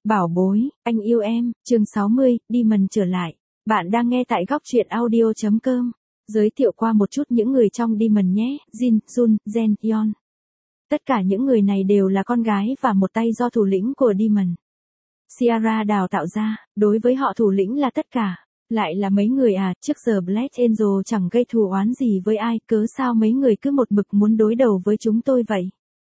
Bảo bối, anh yêu em, chương 60, Demon trở lại. Bạn đang nghe tại góc truyện audio.com. Giới thiệu qua một chút những người trong Demon nhé, Jin, Jun, Jen, Yeon. Tất cả những người này đều là con gái và một tay do thủ lĩnh của Demon Ciara đào tạo ra, đối với họ thủ lĩnh là tất cả. Lại là mấy người à, trước giờ Black Angel chẳng gây thù oán gì với ai, cớ sao mấy người cứ một mực muốn đối đầu với chúng tôi vậy?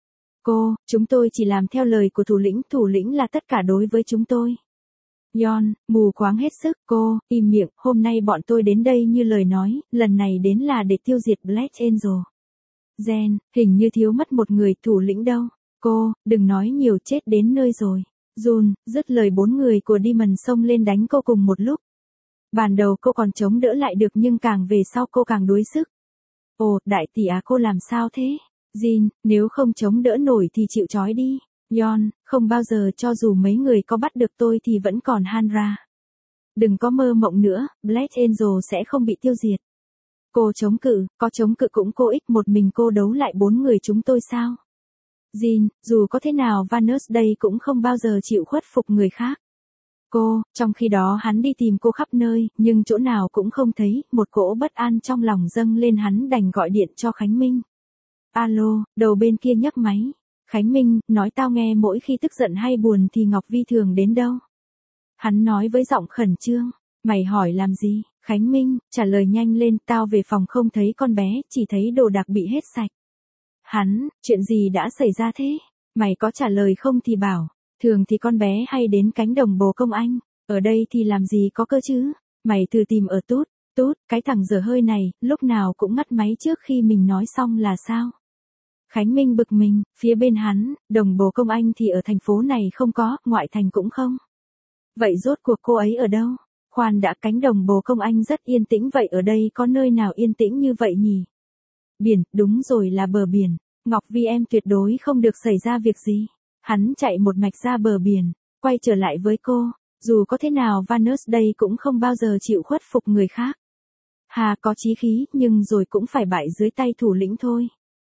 Chúng tôi chỉ làm theo lời của thủ lĩnh là tất cả đối với chúng tôi. Yeon, mù quáng hết sức, im miệng, hôm nay bọn tôi đến đây như lời nói, lần này đến là để tiêu diệt Black Angel. Jen, hình như thiếu mất một người, thủ lĩnh đâu? Đừng nói nhiều, chết đến nơi rồi. Jun, dứt lời 4 người của Demon xông lên đánh cô cùng một lúc. Ban đầu cô còn chống đỡ lại được nhưng càng về sau cô càng đuối sức. Đại tỷ à, cô làm sao thế? Jin, nếu không chống đỡ nổi thì chịu trói đi. Yeon, không bao giờ, cho dù mấy người có bắt được tôi thì vẫn còn Hanra. Đừng có mơ mộng nữa, Black Angel sẽ không bị tiêu diệt. Cô chống cự, có chống cự cũng cô ích, một mình cô đấu lại 4 người chúng tôi sao? Jin, dù có thế nào Vanus đây cũng không bao giờ chịu khuất phục người khác. Trong khi đó hắn đi tìm cô khắp nơi, nhưng chỗ nào cũng không thấy, một cỗ bất an trong lòng dâng lên, hắn đành gọi điện cho Khánh Minh. Alo, đầu bên kia nhấc máy. Khánh Minh, nói tao nghe, mỗi khi tức giận hay buồn thì Ngọc Vi thường đến đâu? Hắn nói với giọng khẩn trương. Mày hỏi làm gì? Khánh Minh, trả lời nhanh lên, tao về phòng không thấy con bé, chỉ thấy đồ đạc bị hết sạch. Hắn, chuyện gì đã xảy ra thế? Mày có trả lời không thì bảo, thường thì con bé hay đến cánh đồng bồ công anh, ở đây thì làm gì có cơ chứ? Mày thử tìm ở Tút, cái thằng dở hơi này, lúc nào cũng ngắt máy trước khi mình nói xong là sao? Khánh Minh bực mình, phía bên hắn, đồng bồ công anh thì ở thành phố này không có, ngoại thành cũng không. Vậy rốt cuộc cô ấy ở đâu? Khoan đã, cánh đồng bồ công anh rất yên tĩnh, vậy ở đây có nơi nào yên tĩnh như vậy nhỉ? Biển, đúng rồi, là bờ biển. Ngọc Vi em tuyệt đối không được xảy ra việc gì. Hắn chạy một mạch ra bờ biển, quay trở lại với cô. Dù có thế nào Vanus đây cũng không bao giờ chịu khuất phục người khác. Hà có chí khí, nhưng rồi cũng phải bại dưới tay thủ lĩnh thôi.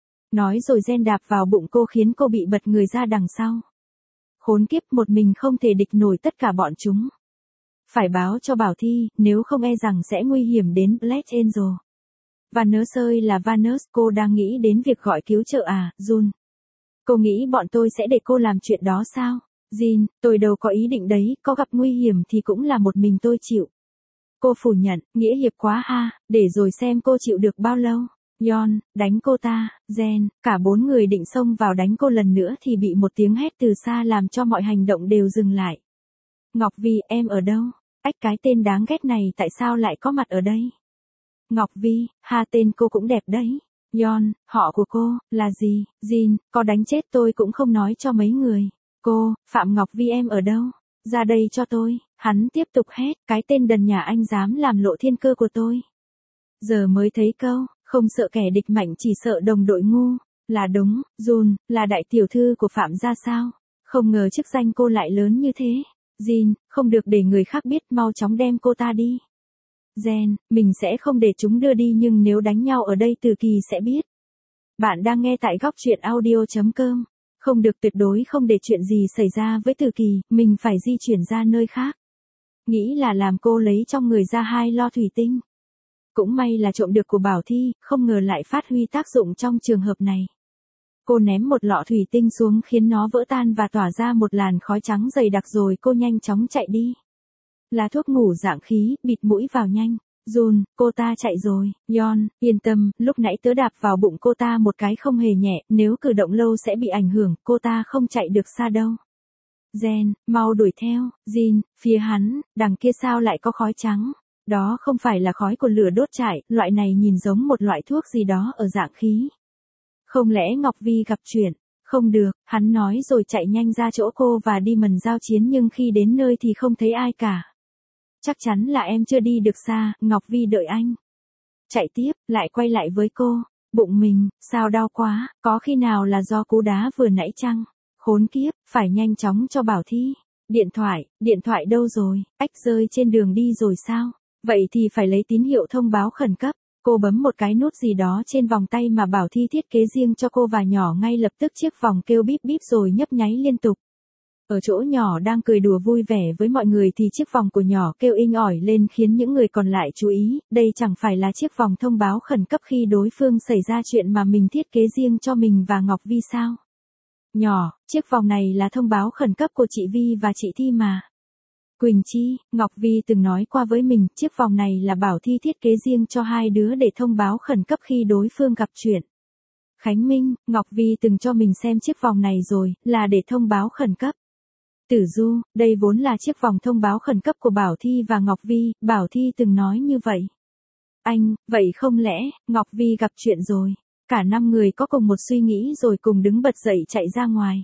Nói rồi Jen đạp vào bụng cô khiến cô bị bật người ra đằng sau. Khốn kiếp, một mình không thể địch nổi tất cả bọn chúng. Phải báo cho Bảo Thi, nếu không e rằng sẽ nguy hiểm đến Black Angel. Vanus ơi là Vanus, cô đang nghĩ đến việc gọi cứu trợ à, Jun? Cô nghĩ bọn tôi sẽ để cô làm chuyện đó sao? Jin, tôi đâu có ý định đấy, có gặp nguy hiểm thì cũng là một mình tôi chịu. Cô phủ nhận, nghĩa hiệp quá ha, để rồi xem cô chịu được bao lâu. Yeon, đánh cô ta. Jen, cả 4 người định xông vào đánh cô lần nữa thì bị một tiếng hét từ xa làm cho mọi hành động đều dừng lại. Ngọc Vi, em ở đâu? Cái tên đáng ghét này tại sao lại có mặt ở đây? Ngọc Vi, tên cô cũng đẹp đấy. Yeon, họ của cô, là gì? Jin, có đánh chết tôi cũng không nói cho mấy người. Phạm Ngọc Vi em ở đâu? Ra đây cho tôi. Hắn tiếp tục hét, cái tên đần nhà anh dám làm lộ thiên cơ của tôi. Giờ mới thấy câu, không sợ kẻ địch mạnh chỉ sợ đồng đội ngu. Là đúng, Jun, là đại tiểu thư của Phạm gia sao? Không ngờ chức danh cô lại lớn như thế. Jin, không được để người khác biết, mau chóng đem cô ta đi. Jen, mình sẽ không để chúng đưa đi, nhưng nếu đánh nhau ở đây Từ Kỳ sẽ biết. Bạn đang nghe tại góc truyện audio.com. Không được, tuyệt đối không để chuyện gì xảy ra với Từ Kỳ, mình phải di chuyển ra nơi khác. Nghĩ là làm cô lấy trong người ra 2 lo thủy tinh. Cũng may là trộm được của Bảo Thi, không ngờ lại phát huy tác dụng trong trường hợp này. Cô ném một lọ thủy tinh xuống khiến nó vỡ tan và tỏa ra một làn khói trắng dày đặc, rồi cô nhanh chóng chạy đi. Là thuốc ngủ dạng khí, bịt mũi vào nhanh. Jun, cô ta chạy rồi. Yeon, yên tâm, lúc nãy tớ đạp vào bụng cô ta một cái không hề nhẹ, nếu cử động lâu sẽ bị ảnh hưởng, cô ta không chạy được xa đâu. Jen, mau đuổi theo. Jin, phía hắn, đằng kia sao lại có khói trắng? Đó không phải là khói của lửa đốt trại, loại này nhìn giống một loại thuốc gì đó ở dạng khí. Không lẽ Ngọc Vi gặp chuyện? Không được, hắn nói rồi chạy nhanh ra chỗ cô và Demon giao chiến, nhưng khi đến nơi thì không thấy ai cả. Chắc chắn là em chưa đi được xa, Ngọc Vi đợi anh. Chạy tiếp, lại quay lại với cô. Bụng mình, sao đau quá, có khi nào là do cú đá vừa nãy chăng? Khốn kiếp, phải nhanh chóng cho Bảo Thi. Điện thoại đâu rồi? Rơi trên đường đi rồi sao? Vậy thì phải lấy tín hiệu thông báo khẩn cấp. Cô bấm một cái nút gì đó trên vòng tay mà Bảo Thi thiết kế riêng cho cô và nhỏ ngay lập tức chiếc vòng kêu bíp bíp rồi nhấp nháy liên tục. Ở chỗ nhỏ đang cười đùa vui vẻ với mọi người thì chiếc vòng của nhỏ kêu inh ỏi lên khiến những người còn lại chú ý, đây chẳng phải là chiếc vòng thông báo khẩn cấp khi đối phương xảy ra chuyện mà mình thiết kế riêng cho mình và Ngọc Vi sao? Nhỏ, chiếc vòng này là thông báo khẩn cấp của chị Vi và chị Thi mà. Quỳnh Chi, Ngọc Vi từng nói qua với mình, chiếc vòng này là Bảo Thi thiết kế riêng cho hai đứa để thông báo khẩn cấp khi đối phương gặp chuyện. Khánh Minh, Ngọc Vi từng cho mình xem chiếc vòng này rồi, là để thông báo khẩn cấp. Tử Du, đây vốn là chiếc vòng thông báo khẩn cấp của Bảo Thi và Ngọc Vi, Bảo Thi từng nói như vậy. Anh, vậy không lẽ, Ngọc Vi gặp chuyện rồi? Cả 5 người có cùng một suy nghĩ rồi cùng đứng bật dậy chạy ra ngoài.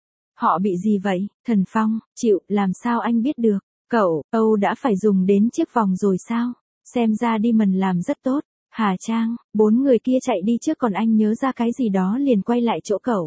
Họ bị gì vậy? Thần Phong, chịu, làm sao anh biết được? Cậu, Âu đã phải dùng đến chiếc vòng rồi sao? Xem ra Diamond làm rất tốt. Hà Trang, 4 người kia chạy đi trước còn anh nhớ ra cái gì đó liền quay lại chỗ cậu.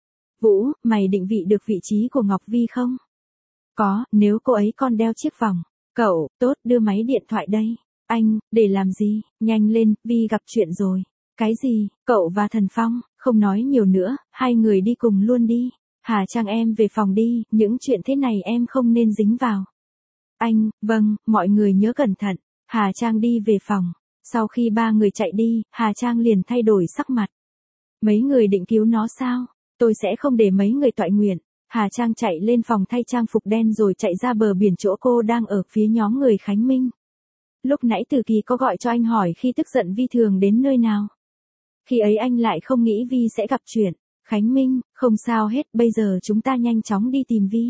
Vũ, mày định vị được vị trí của Ngọc Vi không? Có, nếu cô ấy còn đeo chiếc vòng. Cậu, tốt, đưa máy điện thoại đây. Anh, để làm gì? Nhanh lên, Vi gặp chuyện rồi. Cái gì? Cậu và Thần Phong, không nói nhiều nữa, hai người đi cùng luôn đi. Hà Trang em về phòng đi, những chuyện thế này em không nên dính vào. Anh, vâng, mọi người nhớ cẩn thận. Hà Trang đi về phòng. Sau khi 3 người chạy đi, Hà Trang liền thay đổi sắc mặt. Mấy người định cứu nó sao? Tôi sẽ không để mấy người toại nguyện. Hà Trang chạy lên phòng thay trang phục đen rồi chạy ra bờ biển chỗ cô đang ở phía nhóm người Khánh Minh. Lúc nãy Từ Kỳ có gọi cho anh hỏi khi tức giận Vi thường đến nơi nào. Khi ấy anh lại không nghĩ Vi sẽ gặp chuyện. Khánh Minh, không sao hết, bây giờ chúng ta nhanh chóng đi tìm Vi.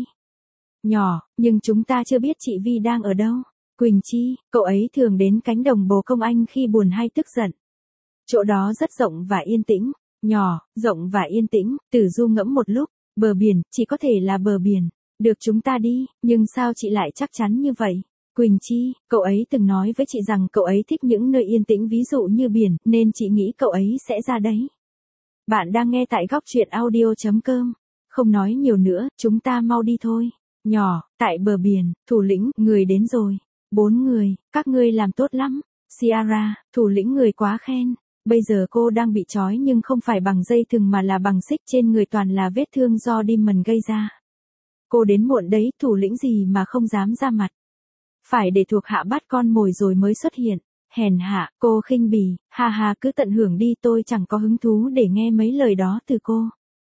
Nhỏ, nhưng chúng ta chưa biết chị Vi đang ở đâu. Quỳnh Chi, cậu ấy thường đến cánh đồng bồ công anh khi buồn hay tức giận. Chỗ đó rất rộng và yên tĩnh. Nhỏ, rộng và yên tĩnh, Tử Du ngẫm một lúc. Bờ biển, chỉ có thể là bờ biển. Được chúng ta đi, nhưng sao chị lại chắc chắn như vậy? Quỳnh Chi, cậu ấy từng nói với chị rằng cậu ấy thích những nơi yên tĩnh ví dụ như biển, nên chị nghĩ cậu ấy sẽ ra đấy. Bạn đang nghe tại góc truyện audio.com. Không nói nhiều nữa, chúng ta mau đi thôi. Nhỏ, tại bờ biển, thủ lĩnh, người đến rồi. 4 người, các ngươi làm tốt lắm. Ciara, thủ lĩnh người quá khen. Bây giờ cô đang bị trói nhưng không phải bằng dây thừng mà là bằng xích, trên người toàn là vết thương do Diamond gây ra. Cô đến muộn đấy, thủ lĩnh gì mà không dám ra mặt. Phải để thuộc hạ bắt con mồi rồi mới xuất hiện. Hèn hạ, cô khinh bỉ, ha ha, cứ tận hưởng đi, tôi chẳng có hứng thú để nghe mấy lời đó từ cô.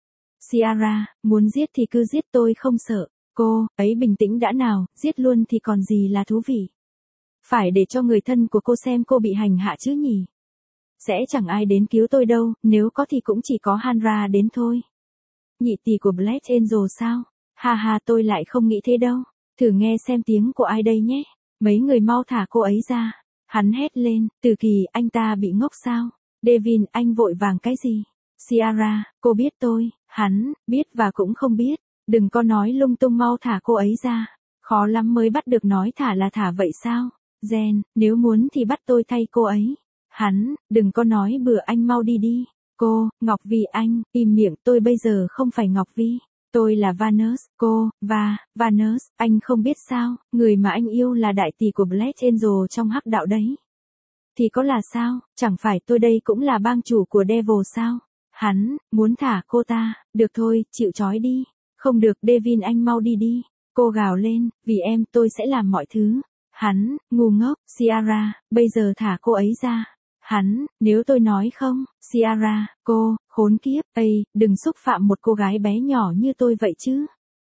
Ciara, muốn giết thì cứ giết, tôi không sợ. Cô, ấy bình tĩnh đã nào, giết luôn thì còn gì là thú vị. Phải để cho người thân của cô xem cô bị hành hạ chứ nhỉ. Sẽ chẳng ai đến cứu tôi đâu, nếu có thì cũng chỉ có Hanra đến thôi. Nhị tỷ của Black Angel sao? Ha ha, tôi lại không nghĩ thế đâu. Thử nghe xem tiếng của ai đây nhé. Mấy người mau thả cô ấy ra. Hắn hét lên, Từ Kỳ, anh ta bị ngốc sao? Devin, anh vội vàng cái gì? Ciara, cô biết tôi. Hắn, biết và cũng không biết. Đừng có nói lung tung, mau thả cô ấy ra. Khó lắm mới bắt được, nói thả là thả vậy sao? Jen, nếu muốn thì bắt tôi thay cô ấy. Hắn, đừng có nói bừa, anh mau đi đi. Cô, Ngọc Vi, anh, im miệng, tôi bây giờ không phải Ngọc Vi. Tôi là Vanus, cô, Vanus, anh không biết sao, người mà anh yêu là đại tỷ của Black Angel trong hắc đạo đấy. Thì có là sao, chẳng phải tôi đây cũng là bang chủ của Devil sao? Hắn, muốn thả cô ta, được thôi, chịu trói đi. Không được, Devin, anh mau đi đi. Cô gào lên, vì em tôi sẽ làm mọi thứ. Hắn, ngu ngốc, Ciara, bây giờ thả cô ấy ra. Hắn, nếu tôi nói không, Ciara, cô, khốn kiếp, đừng xúc phạm một cô gái bé nhỏ như tôi vậy chứ.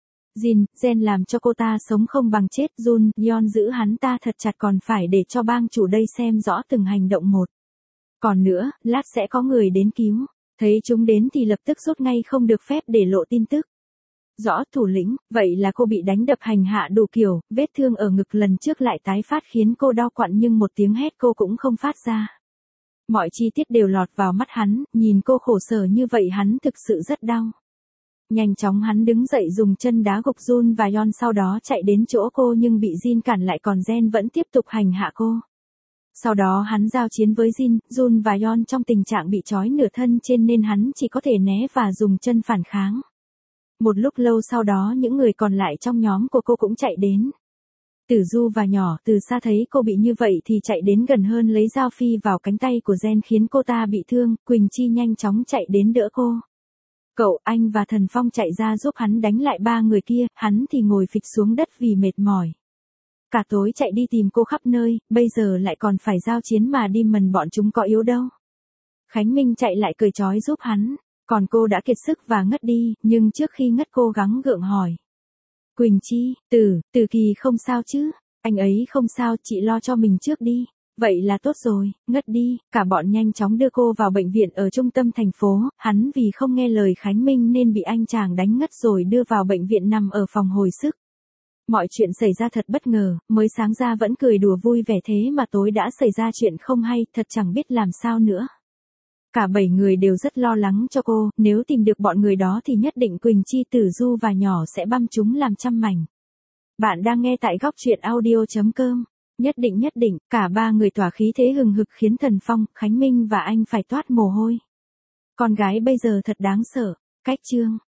Jen làm cho cô ta sống không bằng chết. Yon giữ hắn ta thật chặt, còn phải để cho bang chủ đây xem rõ từng hành động một. Còn nữa, lát sẽ có người đến cứu. Thấy chúng đến thì lập tức rút ngay, không được phép để lộ tin tức. Rõ thủ lĩnh, vậy là cô bị đánh đập hành hạ đủ kiểu, vết thương ở ngực lần trước lại tái phát khiến cô đau quặn nhưng một tiếng hét cô cũng không phát ra. Mọi chi tiết đều lọt vào mắt hắn, nhìn cô khổ sở như vậy hắn thực sự rất đau. Nhanh chóng hắn đứng dậy dùng chân đá gục Jun và Yon, sau đó chạy đến chỗ cô nhưng bị Jin cản lại, còn Jen vẫn tiếp tục hành hạ cô. Sau đó hắn giao chiến với Jun và Yon trong tình trạng bị trói nửa thân trên nên hắn chỉ có thể né và dùng chân phản kháng. Một lúc lâu sau đó những người còn lại trong nhóm của cô cũng chạy đến. Tử Du và Nhỏ từ xa thấy cô bị như vậy thì chạy đến gần hơn, lấy dao phi vào cánh tay của Jen khiến cô ta bị thương. Quỳnh Chi nhanh chóng chạy đến đỡ cô. Cậu, anh và Thần Phong chạy ra giúp hắn đánh lại ba người kia, hắn thì ngồi phịch xuống đất vì mệt mỏi. Cả tối chạy đi tìm cô khắp nơi, bây giờ lại còn phải giao chiến mà Demon bọn chúng có yếu đâu. Khánh Minh chạy lại cởi trói giúp hắn, còn cô đã kiệt sức và ngất đi, nhưng trước khi ngất cô gắng gượng hỏi. Quỳnh Chi, Từ Kỳ không sao chứ? Anh ấy không sao, chị lo cho mình trước đi. Vậy là tốt rồi, ngất đi, cả bọn nhanh chóng đưa cô vào bệnh viện ở trung tâm thành phố, hắn vì không nghe lời Khánh Minh nên bị anh chàng đánh ngất rồi đưa vào bệnh viện nằm ở phòng hồi sức. Mọi chuyện xảy ra thật bất ngờ, mới sáng ra vẫn cười đùa vui vẻ thế mà tối đã xảy ra chuyện không hay, thật chẳng biết làm sao nữa. Cả 7 người đều rất lo lắng cho cô, nếu tìm được bọn người đó thì nhất định Quỳnh Chi, Tử Du và Nhỏ sẽ băm chúng làm trăm mảnh. Bạn đang nghe tại góc truyện audio.com. Nhất định, cả ba người tỏa khí thế hừng hực khiến Thần Phong, Khánh Minh và anh phải toát mồ hôi. Con gái bây giờ thật đáng sợ. Cách chương.